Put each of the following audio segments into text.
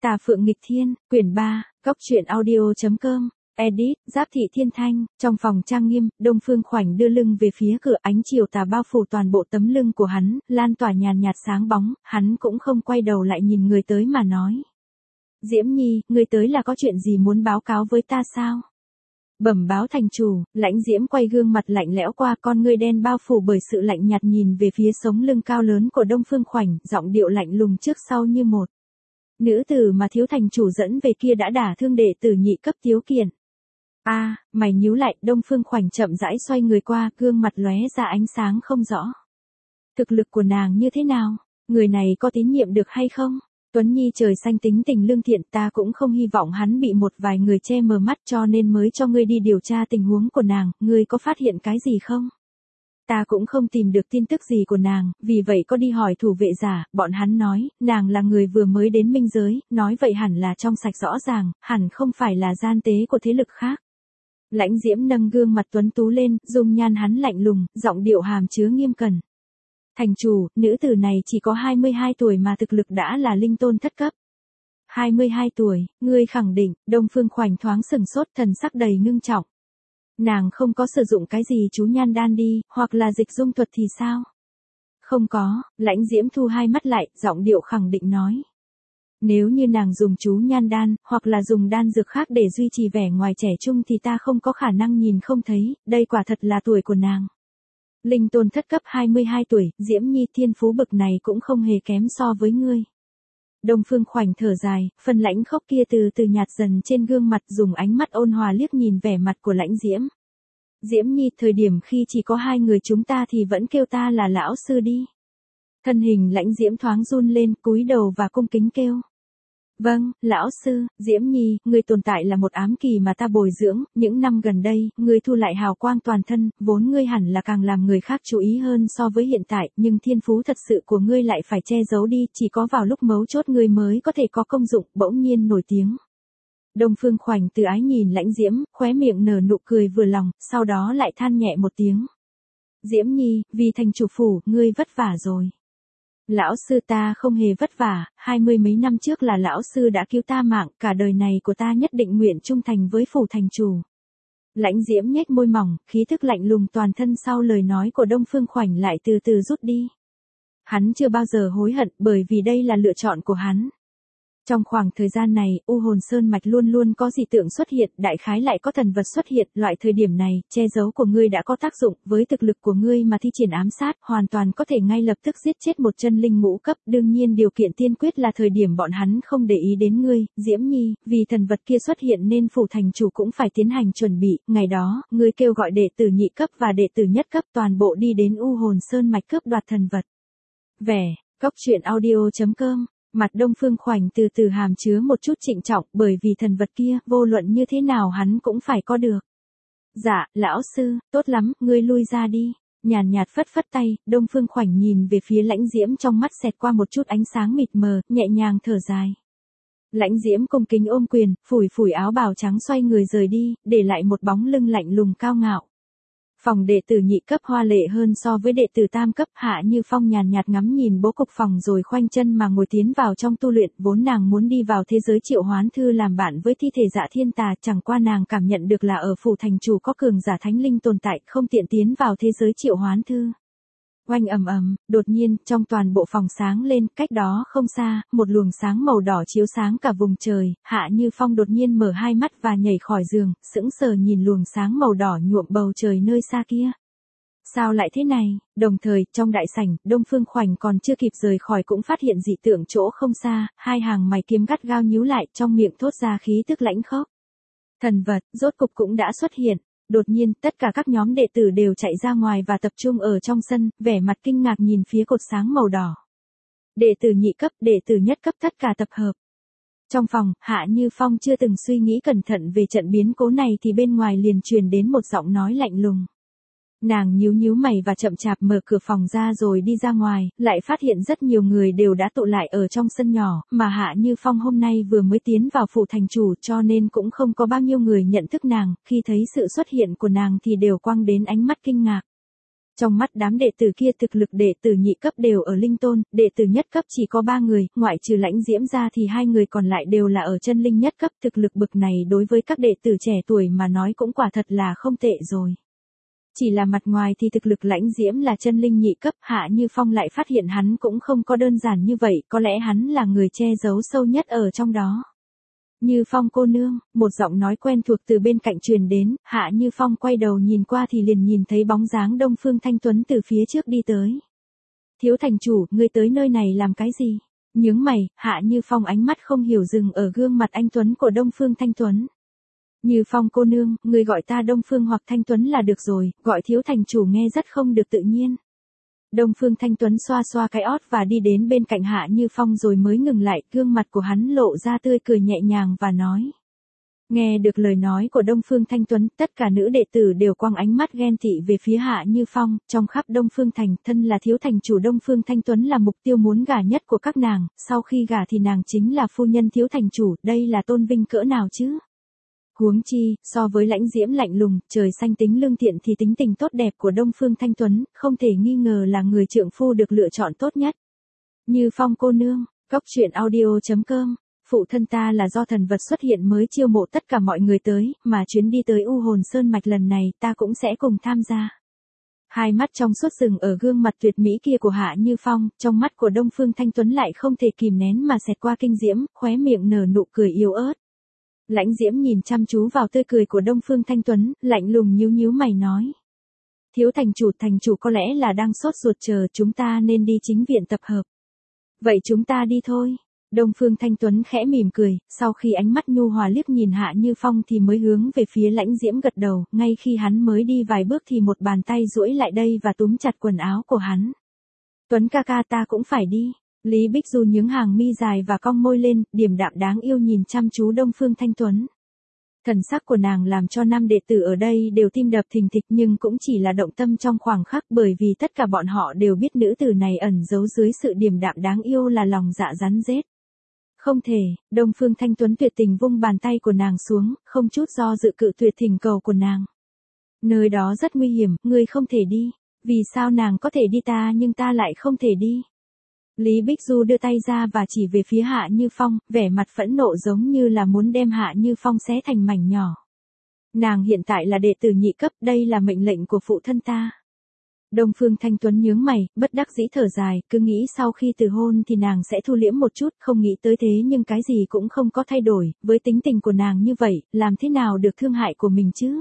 Tà Phượng Nghịch Thiên, quyển 3, Cốc truyện audio.com, edit, Giáp Thị Thiên Thanh, trong phòng trang nghiêm, Đông Phương Khoảnh đưa lưng về phía cửa, ánh chiều tà bao phủ toàn bộ tấm lưng của hắn, lan tỏa nhàn nhạt sáng bóng, hắn cũng không quay đầu lại nhìn người tới mà nói. Diễm Nhi, người tới là có chuyện gì muốn báo cáo với ta sao? Bẩm báo thành chủ, Lãnh Diễm quay gương mặt lạnh lẽo qua, con ngươi đen bao phủ bởi sự lạnh nhạt nhìn về phía sống lưng cao lớn của Đông Phương Khoảnh, giọng điệu lạnh lùng trước sau như một. Nữ tử mà thiếu thành chủ dẫn về kia đã đả thương đệ tử nhị cấp Tiếu Kiền. Mày nhíu lại, Đông Phương Khoảnh chậm rãi xoay người qua, gương mặt lóe ra ánh sáng không rõ. Thực lực của nàng như thế nào? Người này có tín nhiệm được hay không? Tuấn Nhi trời xanh tính tình lương thiện, ta cũng không hy vọng hắn bị một vài người che mờ mắt, cho nên mới cho ngươi đi điều tra tình huống của nàng, ngươi có phát hiện cái gì không? Ta cũng không tìm được tin tức gì của nàng, vì vậy có đi hỏi thủ vệ giả, bọn hắn nói, nàng là người vừa mới đến minh giới, nói vậy hẳn là trong sạch rõ ràng, hẳn không phải là gian tế của thế lực khác. Lãnh Diễm nâng gương mặt tuấn tú lên, dung nhan hắn lạnh lùng, giọng điệu hàm chứa nghiêm cẩn. Thành chủ, nữ tử này chỉ có 22 tuổi mà thực lực đã là linh tôn thất cấp. 22 tuổi, ngươi khẳng định, Đông Phương Khoảnh thoáng sừng sốt, thần sắc đầy ngưng trọng. Nàng không có sử dụng cái gì chú nhan đan đi, hoặc là dịch dung thuật thì sao? Không có, Lãnh Diễm thu hai mắt lại, giọng điệu khẳng định nói. Nếu như nàng dùng chú nhan đan, hoặc là dùng đan dược khác để duy trì vẻ ngoài trẻ trung thì ta không có khả năng nhìn không thấy, đây quả thật là tuổi của nàng. Linh tôn thất cấp 22 tuổi, Diễm Nhi thiên phú bực này cũng không hề kém so với ngươi. Đông Phương Khoảnh thở dài, phần lãnh khốc kia từ từ nhạt dần trên gương mặt, dùng ánh mắt ôn hòa liếc nhìn vẻ mặt của Lãnh Diễm. Diễm Nhi, thời điểm khi chỉ có hai người chúng ta thì vẫn kêu ta là lão sư đi. Thân hình Lãnh Diễm thoáng run lên, cúi đầu và cung kính kêu. Vâng, lão sư, Diễm Nhi, ngươi tồn tại là một ám kỳ mà ta bồi dưỡng, những năm gần đây, ngươi thu lại hào quang toàn thân, vốn ngươi hẳn là càng làm người khác chú ý hơn so với hiện tại, nhưng thiên phú thật sự của ngươi lại phải che giấu đi, chỉ có vào lúc mấu chốt ngươi mới có thể có công dụng, bỗng nhiên nổi tiếng. Đông Phương Khoảnh từ ái nhìn Lãnh Diễm, khóe miệng nở nụ cười vừa lòng, sau đó lại than nhẹ một tiếng. Diễm Nhi, vì thành chủ phủ, ngươi vất vả rồi. Lão sư ta không hề vất vả, 20 mấy năm trước là lão sư đã cứu ta mạng, cả đời này của ta nhất định nguyện trung thành với phủ thành chủ. Lãnh Diễm nhếch môi mỏng, khí thức lạnh lùng toàn thân sau lời nói của Đông Phương Khoảnh lại từ từ rút đi. Hắn chưa bao giờ hối hận bởi vì đây là lựa chọn của hắn. Trong khoảng thời gian này, U Hồn Sơn Mạch luôn luôn có dị tượng xuất hiện, đại khái lại có thần vật xuất hiện, loại thời điểm này, che giấu của ngươi đã có tác dụng, với thực lực của ngươi mà thi triển ám sát, hoàn toàn có thể ngay lập tức giết chết một chân linh ngũ cấp, đương nhiên điều kiện tiên quyết là thời điểm bọn hắn không để ý đến ngươi, Diễm Nhi, vì thần vật kia xuất hiện nên phủ thành chủ cũng phải tiến hành chuẩn bị, ngày đó, ngươi kêu gọi đệ tử nhị cấp và đệ tử nhất cấp toàn bộ đi đến U Hồn Sơn Mạch cướp đoạt thần vật. Cốc truyện audio.com. Mặt Đông Phương Khoảnh từ từ hàm chứa một chút trịnh trọng, bởi vì thần vật kia, vô luận như thế nào hắn cũng phải có được. Dạ, lão sư, tốt lắm, ngươi lui ra đi. Nhàn nhạt phất phất tay, Đông Phương Khoảnh nhìn về phía Lãnh Diễm, trong mắt xẹt qua một chút ánh sáng mịt mờ, nhẹ nhàng thở dài. Lãnh Diễm cung kính ôm quyền, phủi phủi áo bào trắng xoay người rời đi, để lại một bóng lưng lạnh lùng cao ngạo. Phòng đệ tử nhị cấp hoa lệ hơn so với đệ tử tam cấp, Hạ Như Phong nhàn nhạt ngắm nhìn bố cục phòng rồi khoanh chân mà ngồi tiến vào trong tu luyện, vốn nàng muốn đi vào thế giới Triệu Hoán Thư làm bạn với thi thể Dạ Thiên Tà, chẳng qua nàng cảm nhận được là ở phủ thành chủ có cường giả thánh linh tồn tại, không tiện tiến vào thế giới Triệu Hoán Thư. Oanh ầm ầm, đột nhiên, trong toàn bộ phòng sáng lên, cách đó không xa, một luồng sáng màu đỏ chiếu sáng cả vùng trời, Hạ Như Phong đột nhiên mở hai mắt và nhảy khỏi giường, sững sờ nhìn luồng sáng màu đỏ nhuộm bầu trời nơi xa kia. Sao lại thế này? Đồng thời, trong đại sảnh, Đông Phương Khoảnh còn chưa kịp rời khỏi cũng phát hiện dị tượng chỗ không xa, hai hàng mày kiếm gắt gao nhíu lại, trong miệng thốt ra khí tức lãnh khốc. Thần vật, rốt cục cũng đã xuất hiện. Đột nhiên, tất cả các nhóm đệ tử đều chạy ra ngoài và tập trung ở trong sân, vẻ mặt kinh ngạc nhìn phía cột sáng màu đỏ. Đệ tử nhị cấp, đệ tử nhất cấp tất cả tập hợp. Trong phòng, Hạ Như Phong chưa từng suy nghĩ cẩn thận về trận biến cố này thì bên ngoài liền truyền đến một giọng nói lạnh lùng. Nàng nhíu nhíu mày và chậm chạp mở cửa phòng ra rồi đi ra ngoài, lại phát hiện rất nhiều người đều đã tụ lại ở trong sân nhỏ, mà Hạ Như Phong hôm nay vừa mới tiến vào phủ thành chủ cho nên cũng không có bao nhiêu người nhận thức nàng, khi thấy sự xuất hiện của nàng thì đều quăng đến ánh mắt kinh ngạc. Trong mắt đám đệ tử kia thực lực đệ tử nhị cấp đều ở linh tôn, đệ tử nhất cấp chỉ có 3 người, ngoại trừ Lãnh Diễm ra thì 2 người còn lại đều là ở chân linh nhất cấp, thực lực bực này đối với các đệ tử trẻ tuổi mà nói cũng quả thật là không tệ rồi. Chỉ là mặt ngoài thì thực lực Lãnh Diễm là chân linh nhị cấp, Hạ Như Phong lại phát hiện hắn cũng không có đơn giản như vậy, có lẽ hắn là người che giấu sâu nhất ở trong đó. Như Phong cô nương, một giọng nói quen thuộc từ bên cạnh truyền đến, Hạ Như Phong quay đầu nhìn qua thì liền nhìn thấy bóng dáng Đông Phương Thanh Tuấn từ phía trước đi tới. Thiếu thành chủ, ngươi tới nơi này làm cái gì? Nhướng mày, Hạ Như Phong ánh mắt không hiểu dừng ở gương mặt anh Tuấn của Đông Phương Thanh Tuấn. Như Phong cô nương, ngươi gọi ta Đông Phương hoặc Thanh Tuấn là được rồi, gọi thiếu thành chủ nghe rất không được tự nhiên. Đông Phương Thanh Tuấn xoa xoa cái ót và đi đến bên cạnh Hạ Như Phong rồi mới ngừng lại, gương mặt của hắn lộ ra tươi cười nhẹ nhàng và nói. Nghe được lời nói của Đông Phương Thanh Tuấn, tất cả nữ đệ tử đều quăng ánh mắt ghen tị về phía Hạ Như Phong, trong khắp Đông Phương Thành, thân là thiếu thành chủ Đông Phương Thanh Tuấn là mục tiêu muốn gả nhất của các nàng, sau khi gả thì nàng chính là phu nhân thiếu thành chủ, đây là tôn vinh cỡ nào chứ? Huống chi, so với Lãnh Diễm lạnh lùng, trời xanh tính lương thiện thì tính tình tốt đẹp của Đông Phương Thanh Tuấn, không thể nghi ngờ là người trượng phu được lựa chọn tốt nhất. Như Phong cô nương, Cốc Truyện Audio.com, phụ thân ta là do thần vật xuất hiện mới chiêu mộ tất cả mọi người tới, mà chuyến đi tới U Hồn Sơn Mạch lần này ta cũng sẽ cùng tham gia. Hai mắt trong suốt rừng ở gương mặt tuyệt mỹ kia của Hạ Như Phong, trong mắt của Đông Phương Thanh Tuấn lại không thể kìm nén mà xẹt qua kinh diễm, khóe miệng nở nụ cười yếu ớt. Lãnh Diễm nhìn chăm chú vào tươi cười của Đông Phương Thanh Tuấn, lạnh lùng nhíu nhíu mày nói. Thiếu thành chủ có lẽ là đang sốt ruột chờ chúng ta nên đi chính viện tập hợp. Vậy chúng ta đi thôi. Đông Phương Thanh Tuấn khẽ mỉm cười, sau khi ánh mắt nhu hòa liếc nhìn Hạ Như Phong thì mới hướng về phía Lãnh Diễm gật đầu, ngay khi hắn mới đi vài bước thì một bàn tay duỗi lại đây và túm chặt quần áo của hắn. Tuấn ca ca ta cũng phải đi. Lý Bích Du nhướng hàng mi dài và cong môi lên, điềm đạm đáng yêu nhìn chăm chú Đông Phương Thanh Tuấn. Thần sắc của nàng làm cho nam đệ tử ở đây đều tim đập thình thịch nhưng cũng chỉ là động tâm trong khoảng khắc bởi vì tất cả bọn họ đều biết nữ tử này ẩn giấu dưới sự điềm đạm đáng yêu là lòng dạ rắn rết. Không thể, Đông Phương Thanh Tuấn tuyệt tình vung bàn tay của nàng xuống, không chút do dự cự tuyệt thỉnh cầu của nàng. Nơi đó rất nguy hiểm, ngươi không thể đi. Vì sao nàng có thể đi ta nhưng ta lại không thể đi? Lý Bích Du đưa tay ra và chỉ về phía Hạ Như Phong, vẻ mặt phẫn nộ giống như là muốn đem Hạ Như Phong xé thành mảnh nhỏ. Nàng hiện tại là đệ tử nhị cấp, đây là mệnh lệnh của phụ thân ta. Đông Phương Thanh Tuấn nhướng mày, bất đắc dĩ thở dài, cứ nghĩ sau khi từ hôn thì nàng sẽ thu liễm một chút, không nghĩ tới thế nhưng cái gì cũng không có thay đổi, với tính tình của nàng như vậy, làm thế nào được thương hại của mình chứ?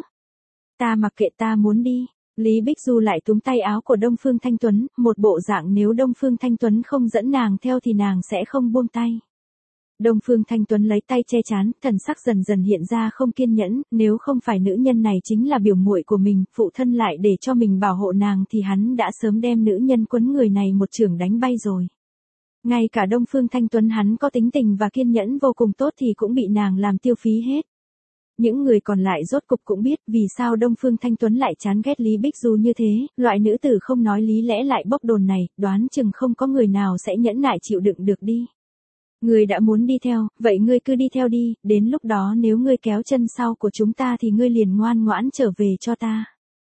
Ta mặc kệ ta muốn đi. Lý Bích Du lại túm tay áo của Đông Phương Thanh Tuấn, một bộ dạng nếu Đông Phương Thanh Tuấn không dẫn nàng theo thì nàng sẽ không buông tay. Đông Phương Thanh Tuấn lấy tay che chán, thần sắc dần dần hiện ra không kiên nhẫn, nếu không phải nữ nhân này chính là biểu muội của mình, phụ thân lại để cho mình bảo hộ nàng thì hắn đã sớm đem nữ nhân quấn người này một chưởng đánh bay rồi. Ngay cả Đông Phương Thanh Tuấn hắn có tính tình và kiên nhẫn vô cùng tốt thì cũng bị nàng làm tiêu phí hết. Những người còn lại rốt cục cũng biết vì sao Đông Phương Thanh Tuấn lại chán ghét Lý Bích Du như thế, loại nữ tử không nói lý lẽ lại bóc đồn này, đoán chừng không có người nào sẽ nhẫn nại chịu đựng được đi. Ngươi đã muốn đi theo, vậy ngươi cứ đi theo đi, đến lúc đó nếu ngươi kéo chân sau của chúng ta thì ngươi liền ngoan ngoãn trở về cho ta.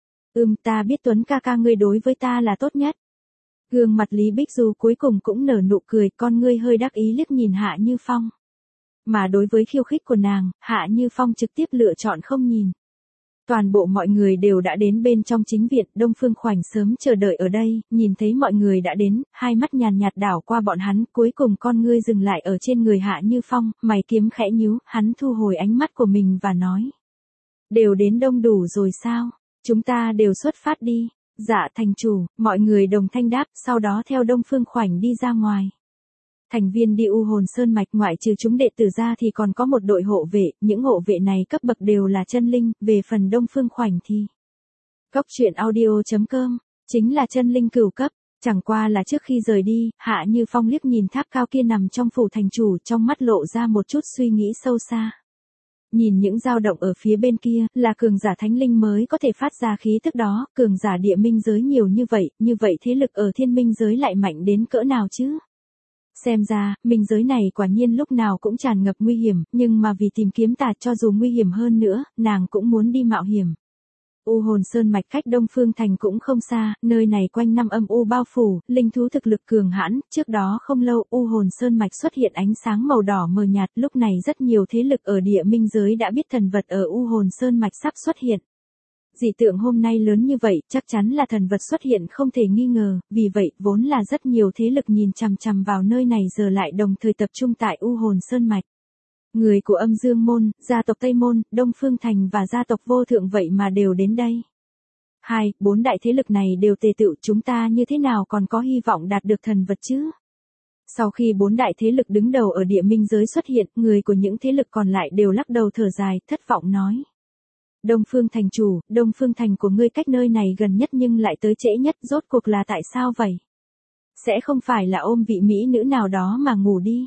Ta biết Tuấn ca ca ngươi đối với ta là tốt nhất. Gương mặt Lý Bích Du cuối cùng cũng nở nụ cười, con ngươi hơi đắc ý liếc nhìn Hạ Như Phong. Mà đối với khiêu khích của nàng, Hạ Như Phong trực tiếp lựa chọn không nhìn. Toàn bộ mọi người đều đã đến bên trong chính viện, Đông Phương Khoảnh sớm chờ đợi ở đây, nhìn thấy mọi người đã đến, hai mắt nhàn nhạt đảo qua bọn hắn, cuối cùng con ngươi dừng lại ở trên người Hạ Như Phong, mày kiếm khẽ nhíu, hắn thu hồi ánh mắt của mình và nói. Đều đến đông đủ rồi sao? Chúng ta đều xuất phát đi. Dạ thành chủ, mọi người đồng thanh đáp, sau đó theo Đông Phương Khoảnh đi ra ngoài. Thành viên đi U Hồn Sơn Mạch ngoại trừ chúng đệ tử ra thì còn có một đội hộ vệ, những hộ vệ này cấp bậc đều là chân linh, về phần Đông Phương Khoảnh thì. Cốc Truyện Audio.com, chính là chân linh cửu cấp, chẳng qua là trước khi rời đi, Hạ Như Phong liếc nhìn tháp cao kia nằm trong phủ thành chủ, trong mắt lộ ra một chút suy nghĩ sâu xa. Nhìn những dao động ở phía bên kia, là cường giả thánh linh mới có thể phát ra khí tức đó, cường giả địa minh giới nhiều như vậy thế lực ở thiên minh giới lại mạnh đến cỡ nào chứ? Xem ra, minh giới này quả nhiên lúc nào cũng tràn ngập nguy hiểm, nhưng mà vì tìm kiếm tà cho dù nguy hiểm hơn nữa, nàng cũng muốn đi mạo hiểm. U Hồn Sơn mạch cách Đông Phương Thành cũng không xa, nơi này quanh năm âm u bao phủ, linh thú thực lực cường hãn, trước đó không lâu U Hồn Sơn mạch xuất hiện ánh sáng màu đỏ mờ nhạt, lúc này rất nhiều thế lực ở địa minh giới đã biết thần vật ở U Hồn Sơn mạch sắp xuất hiện. Dị tượng hôm nay lớn như vậy, chắc chắn là thần vật xuất hiện không thể nghi ngờ, vì vậy, vốn là rất nhiều thế lực nhìn chằm chằm vào nơi này giờ lại đồng thời tập trung tại U Hồn Sơn mạch. Người của Âm Dương Môn, gia tộc Tây Môn, Đông Phương Thành và gia tộc Vô Thượng vậy mà đều đến đây. 4 đại thế lực này đều tề tựu, chúng ta như thế nào còn có hy vọng đạt được thần vật chứ? Sau khi 4 đại thế lực đứng đầu ở địa minh giới xuất hiện, người của những thế lực còn lại đều lắc đầu thở dài, thất vọng nói. Đông Phương Thành chủ, Đông Phương Thành của ngươi cách nơi này gần nhất nhưng lại tới trễ nhất, rốt cuộc là tại sao vậy? Sẽ không phải là ôm vị mỹ nữ nào đó mà ngủ đi.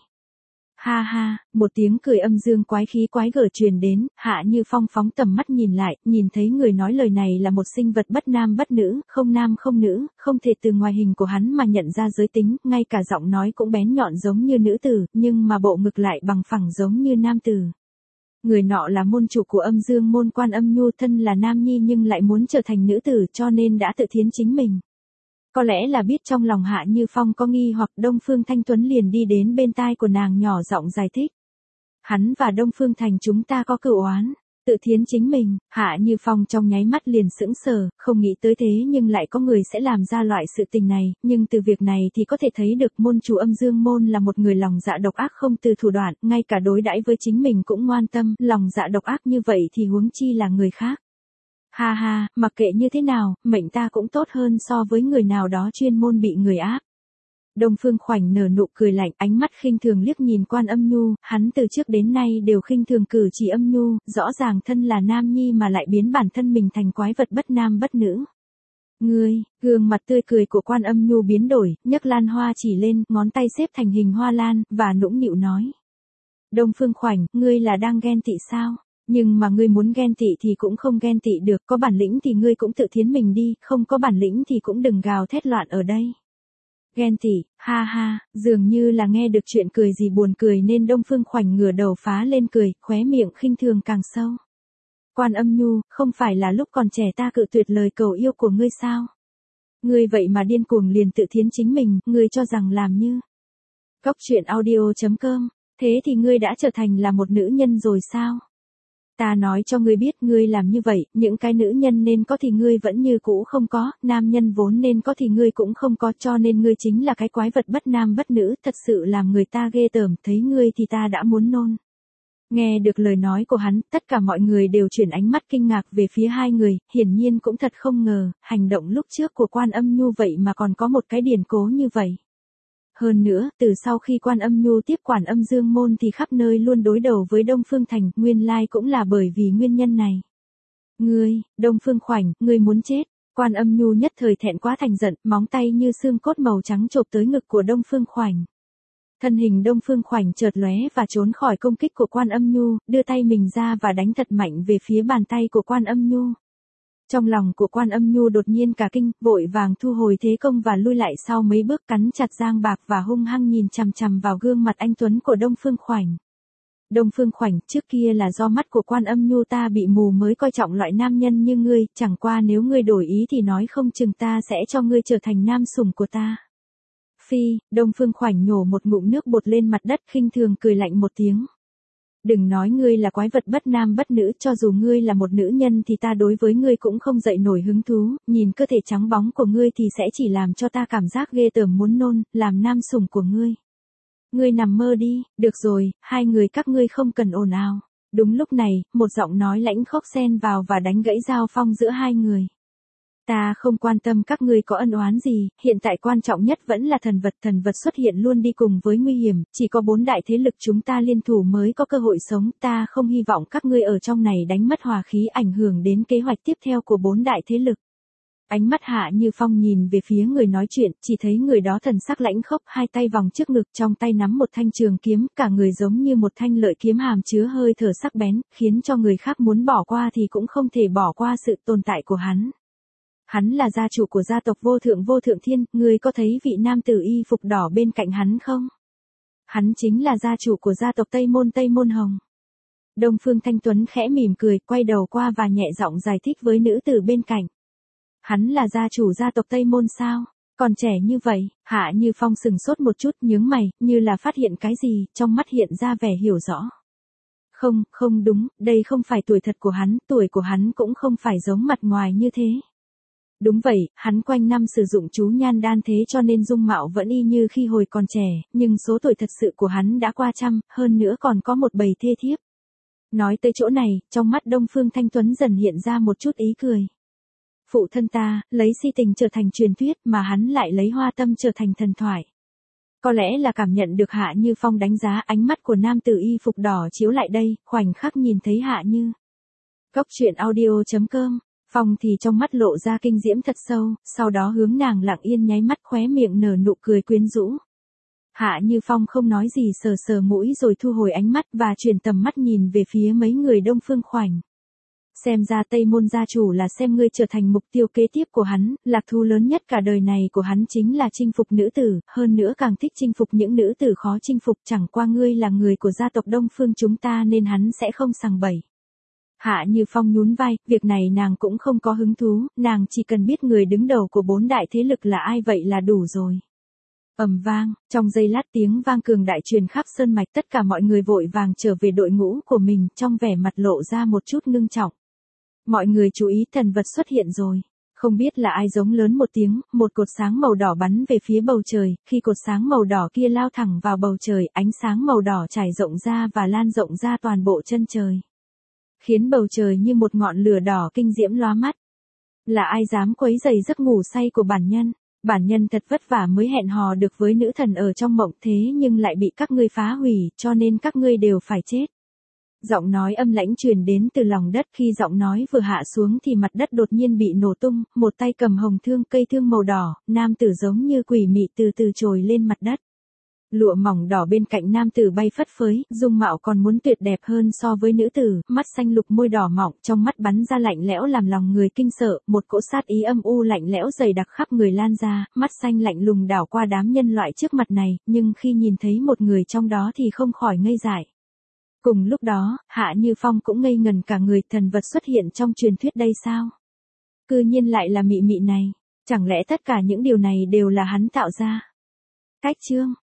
Ha ha, một tiếng cười âm dương quái khí quái gở truyền đến, Hạ Như Phong phóng tầm mắt nhìn lại, nhìn thấy người nói lời này là một sinh vật bất nam bất nữ, không nam không nữ, không thể từ ngoài hình của hắn mà nhận ra giới tính, ngay cả giọng nói cũng bén nhọn giống như nữ tử, nhưng mà bộ ngực lại bằng phẳng giống như nam tử. Người nọ là môn chủ của Âm Dương Môn Quan Âm Nhu, thân là nam nhi nhưng lại muốn trở thành nữ tử cho nên đã tự thiến chính mình. Có lẽ là biết trong lòng Hạ Như Phong có nghi hoặc, Đông Phương Thanh Tuấn liền đi đến bên tai của nàng nhỏ giọng giải thích. Hắn và Đông Phương Thành chúng ta có cửu oán, tự thiến chính mình. Hạ Như Phong trong nháy mắt liền sững sờ, không nghĩ tới thế nhưng lại có người sẽ làm ra loại sự tình này, nhưng từ việc này thì có thể thấy được môn chủ Âm Dương Môn là một người lòng dạ độc ác không từ thủ đoạn, ngay cả đối đãi với chính mình cũng ngoan tâm, lòng dạ độc ác như vậy thì huống chi là người khác. Ha ha, mặc kệ như thế nào, mệnh ta cũng tốt hơn so với người nào đó chuyên môn bị người áp. Đông Phương Khoảnh nở nụ cười lạnh, ánh mắt khinh thường liếc nhìn Quan Âm Nhu, hắn từ trước đến nay đều khinh thường cử chỉ Âm Nhu, rõ ràng thân là nam nhi mà lại biến bản thân mình thành quái vật bất nam bất nữ. Ngươi, gương mặt tươi cười của Quan Âm Nhu biến đổi, nhấc lan hoa chỉ lên, ngón tay xếp thành hình hoa lan, và nũng nịu nói. Đông Phương Khoảnh, ngươi là đang ghen tị sao? Nhưng mà ngươi muốn ghen tị thì cũng không ghen tị được, có bản lĩnh thì ngươi cũng tự thiến mình đi, không có bản lĩnh thì cũng đừng gào thét loạn ở đây. Ghen tị, ha ha, dường như là nghe được chuyện cười gì buồn cười nên Đông Phương Khoảnh ngửa đầu phá lên cười, khóe miệng khinh thường càng sâu. Quan Âm Nhu, không phải là lúc còn trẻ ta cự tuyệt lời cầu yêu của ngươi sao? Ngươi vậy mà điên cuồng liền tự thiến chính mình, ngươi cho rằng làm như. Góc truyện audio.com, thế thì ngươi đã trở thành là một nữ nhân rồi sao? Ta nói cho ngươi biết, ngươi làm như vậy, những cái nữ nhân nên có thì ngươi vẫn như cũ không có, nam nhân vốn nên có thì ngươi cũng không có, cho nên ngươi chính là cái quái vật bất nam bất nữ, thật sự làm người ta ghê tởm, thấy ngươi thì ta đã muốn nôn. Nghe được lời nói của hắn, tất cả mọi người đều chuyển ánh mắt kinh ngạc về phía hai người, hiển nhiên cũng thật không ngờ, hành động lúc trước của Quan Âm Nhu vậy mà còn có một cái điển cố như vậy. Hơn nữa, từ sau khi Quan Âm Nhu tiếp quản Âm Dương Môn thì khắp nơi luôn đối đầu với Đông Phương Thành, nguyên lai cũng là bởi vì nguyên nhân này. Ngươi, Đông Phương Khoảnh, ngươi muốn chết. Quan Âm Nhu nhất thời thẹn quá thành giận, móng tay như xương cốt màu trắng chộp tới ngực của Đông Phương Khoảnh. Thân hình Đông Phương Khoảnh chợt lóe và trốn khỏi công kích của Quan Âm Nhu, đưa tay mình ra và đánh thật mạnh về phía bàn tay của Quan Âm Nhu. Trong lòng của Quan Âm Nhu đột nhiên cả kinh, vội vàng thu hồi thế công và lui lại sau mấy bước, cắn chặt giang bạc và hung hăng nhìn chằm chằm vào gương mặt anh tuấn của Đông Phương Khoảnh. Đông Phương Khoảnh, trước kia là do mắt của Quan Âm Nhu ta bị mù mới coi trọng loại nam nhân như ngươi, chẳng qua nếu ngươi đổi ý thì nói không chừng ta sẽ cho ngươi trở thành nam sủng của ta. Phi, Đông Phương Khoảnh nhổ một ngụm nước bọt lên mặt đất, khinh thường cười lạnh một tiếng. Đừng nói ngươi là quái vật bất nam bất nữ, cho dù ngươi là một nữ nhân thì ta đối với ngươi cũng không dậy nổi hứng thú, nhìn cơ thể trắng bóng của ngươi thì sẽ chỉ làm cho ta cảm giác ghê tởm muốn nôn, làm nam sủng của ngươi. Ngươi nằm mơ đi, được rồi, hai người các ngươi không cần ồn ào. Đúng lúc này, một giọng nói lãnh khốc xen vào và đánh gãy giao phong giữa hai người. Ta không quan tâm các ngươi có ân oán gì, hiện tại quan trọng nhất vẫn là thần vật xuất hiện luôn đi cùng với nguy hiểm, chỉ có 4 đại thế lực chúng ta liên thủ mới có cơ hội sống, ta không hy vọng các ngươi ở trong này đánh mất hòa khí ảnh hưởng đến kế hoạch tiếp theo của 4 đại thế lực. Ánh mắt Hạ Như Phong nhìn về phía người nói chuyện, chỉ thấy người đó thần sắc lãnh khốc, hai tay vòng trước ngực, trong tay nắm một thanh trường kiếm, cả người giống như một thanh lợi kiếm hàm chứa hơi thở sắc bén, khiến cho người khác muốn bỏ qua thì cũng không thể bỏ qua sự tồn tại của hắn. Hắn là gia chủ của gia tộc Vô Thượng Thiên, ngươi có thấy vị nam tử y phục đỏ bên cạnh hắn không? Hắn chính là gia chủ của gia tộc Tây Môn Hồng. Đông Phương Thanh Tuấn khẽ mỉm cười, quay đầu qua và nhẹ giọng giải thích với nữ tử bên cạnh. Hắn là gia chủ gia tộc Tây Môn sao? Còn trẻ như vậy, Hạ Như Phong sừng sốt một chút, nhướng mày, như là phát hiện cái gì, trong mắt hiện ra vẻ hiểu rõ. Không, không đúng, đây không phải tuổi thật của hắn, tuổi của hắn cũng không phải giống mặt ngoài như thế. Đúng vậy, hắn quanh năm sử dụng chú nhan đan thế cho nên dung mạo vẫn y như khi hồi còn trẻ, nhưng số tuổi thật sự của hắn đã qua trăm, hơn nữa còn có một bầy thê thiếp. Nói tới chỗ này, trong mắt Đông Phương Thanh Tuấn dần hiện ra một chút ý cười. Phụ thân ta, lấy si tình trở thành truyền thuyết mà hắn lại lấy hoa tâm trở thành thần thoại. Có lẽ là cảm nhận được Hạ Như Phong đánh giá, ánh mắt của nam tử y phục đỏ chiếu lại đây, khoảnh khắc nhìn thấy Hạ Như. Góc truyện audio.com, Phong thì trong mắt lộ ra kinh diễm thật sâu, sau đó hướng nàng lặng yên nháy mắt, khóe miệng nở nụ cười quyến rũ. Hạ Như Phong không nói gì, sờ sờ mũi rồi thu hồi ánh mắt và chuyển tầm mắt nhìn về phía mấy người Đông Phương Khoảnh. Xem ra Tây Môn gia chủ là xem ngươi trở thành mục tiêu kế tiếp của hắn, lạc thú lớn nhất cả đời này của hắn chính là chinh phục nữ tử, hơn nữa càng thích chinh phục những nữ tử khó chinh phục, chẳng qua ngươi là người của gia tộc Đông Phương chúng ta nên hắn sẽ không sằng bậy. Hạ Như Phong nhún vai, việc này nàng cũng không có hứng thú, nàng chỉ cần biết người đứng đầu của 4 đại thế lực là ai vậy là đủ rồi. Ầm vang, trong giây lát tiếng vang cường đại truyền khắp sơn mạch, tất cả mọi người vội vàng trở về đội ngũ của mình, trong vẻ mặt lộ ra một chút ngưng trọng. Mọi người chú ý, thần vật xuất hiện rồi. Không biết là ai giống lớn một tiếng, một cột sáng màu đỏ bắn về phía bầu trời, khi cột sáng màu đỏ kia lao thẳng vào bầu trời, ánh sáng màu đỏ trải rộng ra và lan rộng ra toàn bộ chân trời. Khiến bầu trời như một ngọn lửa đỏ kinh diễm lóa mắt. Là ai dám quấy rầy giấc ngủ say của bản nhân? Bản nhân thật vất vả mới hẹn hò được với nữ thần ở trong mộng, thế nhưng lại bị các ngươi phá hủy, cho nên các ngươi đều phải chết. Giọng nói âm lãnh truyền đến từ lòng đất, khi giọng nói vừa hạ xuống thì mặt đất đột nhiên bị nổ tung, một tay cầm hồng thương, cây thương màu đỏ, nam tử giống như quỷ mị từ từ trồi lên mặt đất. Lụa mỏng đỏ bên cạnh nam tử bay phất phới, dung mạo còn muốn tuyệt đẹp hơn so với nữ tử, mắt xanh lục, môi đỏ mọng, trong mắt bắn ra lạnh lẽo làm lòng người kinh sợ, một cỗ sát ý âm u lạnh lẽo dày đặc khắp người lan ra, mắt xanh lạnh lùng đảo qua đám nhân loại trước mặt này, nhưng khi nhìn thấy một người trong đó thì không khỏi ngây dại. Cùng lúc đó, Hạ Như Phong cũng ngây ngần cả người, thần vật xuất hiện trong truyền thuyết đây sao? Cư nhiên lại là mị mị này, chẳng lẽ tất cả những điều này đều là hắn tạo ra? Cách chương